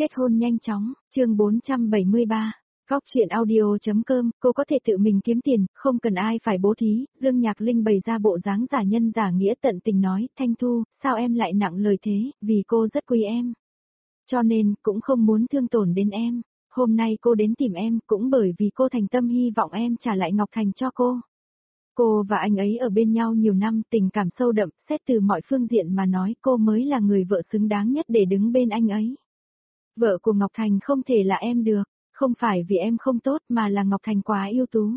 kết hôn nhanh chóng, chương 473. Góc truyện audio.com, cô có thể tự mình kiếm tiền, không cần ai phải bố thí. Dương Nhạc Linh bày ra bộ dáng giả nhân giả nghĩa tận tình nói, Thanh Thu, sao em lại nặng lời thế, vì cô rất quý em. Cho nên, cũng không muốn thương tổn đến em. Hôm nay cô đến tìm em cũng bởi vì cô thành tâm hy vọng em trả lại Ngọc Thành cho cô. Cô và anh ấy ở bên nhau nhiều năm, tình cảm sâu đậm, xét từ mọi phương diện mà nói cô mới là người vợ xứng đáng nhất để đứng bên anh ấy. Vợ của Ngọc Thành không thể là em được, không phải vì em không tốt mà là Ngọc Thành quá ưu tú.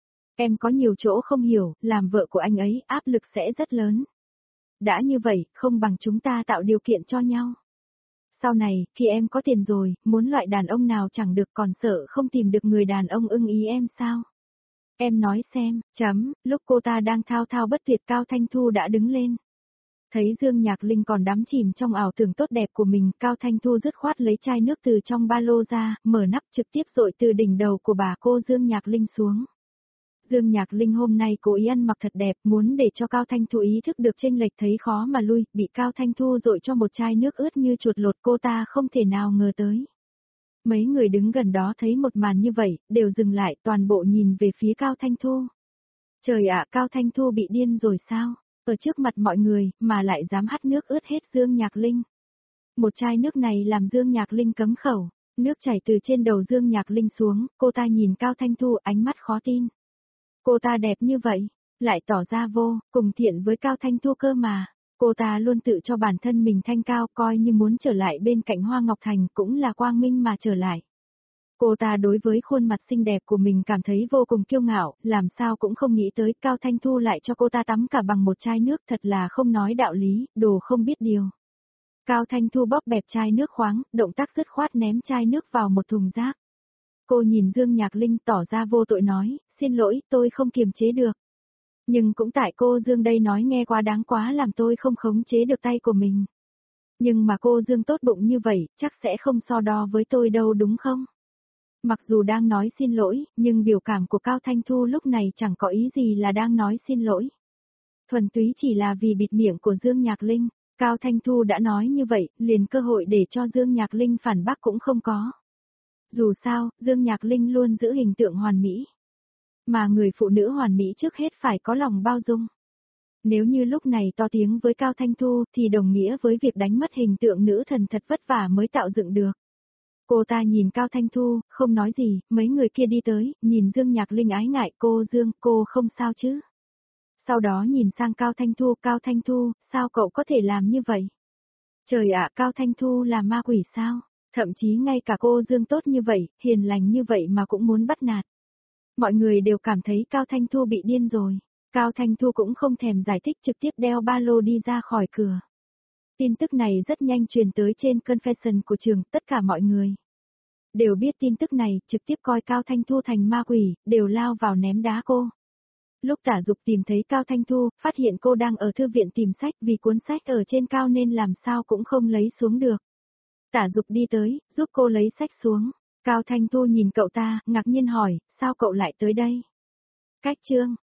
Em có nhiều chỗ không hiểu, làm vợ của anh ấy áp lực sẽ rất lớn. Đã như vậy, không bằng chúng ta tạo điều kiện cho nhau. Sau này, khi em có tiền rồi, muốn loại đàn ông nào chẳng được còn sợ không tìm được người đàn ông ưng ý em sao? Em nói xem, lúc cô ta đang thao thao bất tuyệt Cao Thanh Thu đã đứng lên. Thấy Dương Nhạc Linh còn đắm chìm trong ảo tưởng tốt đẹp của mình, Cao Thanh Thu dứt khoát lấy chai nước từ trong ba lô ra, mở nắp trực tiếp dội từ đỉnh đầu của bà cô Dương Nhạc Linh xuống. Dương Nhạc Linh hôm nay cố ý ăn mặc thật đẹp, muốn để cho Cao Thanh Thu ý thức được chênh lệch thấy khó mà lui, bị Cao Thanh Thu dội cho một chai nước ướt như chuột lột cô ta không thể nào ngờ tới. Mấy người đứng gần đó thấy một màn như vậy, đều dừng lại toàn bộ nhìn về phía Cao Thanh Thu. Trời ạ, Cao Thanh Thu bị điên rồi sao? Ở trước mặt mọi người, mà lại dám hắt nước ướt hết Dương Nhạc Linh. Một chai nước này làm Dương Nhạc Linh cấm khẩu, nước chảy từ trên đầu Dương Nhạc Linh xuống, cô ta nhìn Cao Thanh Thu ánh mắt khó tin. Cô ta đẹp như vậy, lại tỏ ra vô, cùng thiện với Cao Thanh Thu cơ mà. Cô ta luôn tự cho bản thân mình thanh cao, coi như muốn trở lại bên cạnh Hoa Ngọc Thành cũng là quang minh mà trở lại. Cô ta đối với khuôn mặt xinh đẹp của mình cảm thấy vô cùng kiêu ngạo, làm sao cũng không nghĩ tới Cao Thanh Thu lại cho cô ta tắm cả bằng một chai nước, thật là không nói đạo lý, đồ không biết điều. Cao Thanh Thu bóp bẹp chai nước khoáng, động tác dứt khoát ném chai nước vào một thùng rác. Cô nhìn Dương Nhạc Linh tỏ ra vô tội nói, xin lỗi, tôi không kiềm chế được. Nhưng cũng tại cô Dương đây nói nghe quá đáng quá làm tôi không khống chế được tay của mình. Nhưng mà cô Dương tốt bụng như vậy, chắc sẽ không so đo với tôi đâu đúng không? Mặc dù đang nói xin lỗi, nhưng biểu cảm của Cao Thanh Thu lúc này chẳng có ý gì là đang nói xin lỗi. Thuần túy chỉ là vì bịt miệng của Dương Nhạc Linh, Cao Thanh Thu đã nói như vậy, liền cơ hội để cho Dương Nhạc Linh phản bác cũng không có. Dù sao, Dương Nhạc Linh luôn giữ hình tượng hoàn mỹ. Mà người phụ nữ hoàn mỹ trước hết phải có lòng bao dung. Nếu như lúc này to tiếng với Cao Thanh Thu thì đồng nghĩa với việc đánh mất hình tượng nữ thần thật vất vả mới tạo dựng được. Cô ta nhìn Cao Thanh Thu, không nói gì, mấy người kia đi tới, nhìn Dương Nhạc Linh ái ngại, cô Dương, cô không sao chứ. Sau đó nhìn sang Cao Thanh Thu, sao cậu có thể làm như vậy? Trời ạ, Cao Thanh Thu là ma quỷ sao? Thậm chí ngay cả cô Dương tốt như vậy, hiền lành như vậy mà cũng muốn bắt nạt. Mọi người đều cảm thấy Cao Thanh Thu bị điên rồi. Cao Thanh Thu cũng không thèm giải thích trực tiếp đeo ba lô đi ra khỏi cửa. Tin tức này rất nhanh truyền tới trên confession của trường, tất cả mọi người đều biết tin tức này, trực tiếp coi Cao Thanh Thu thành ma quỷ, đều lao vào ném đá cô. Lúc Tả Dục tìm thấy Cao Thanh Thu, phát hiện cô đang ở thư viện tìm sách vì cuốn sách ở trên cao nên làm sao cũng không lấy xuống được. Tả Dục đi tới, giúp cô lấy sách xuống. Cao Thanh Thu nhìn cậu ta, ngạc nhiên hỏi, sao cậu lại tới đây? Cách chương.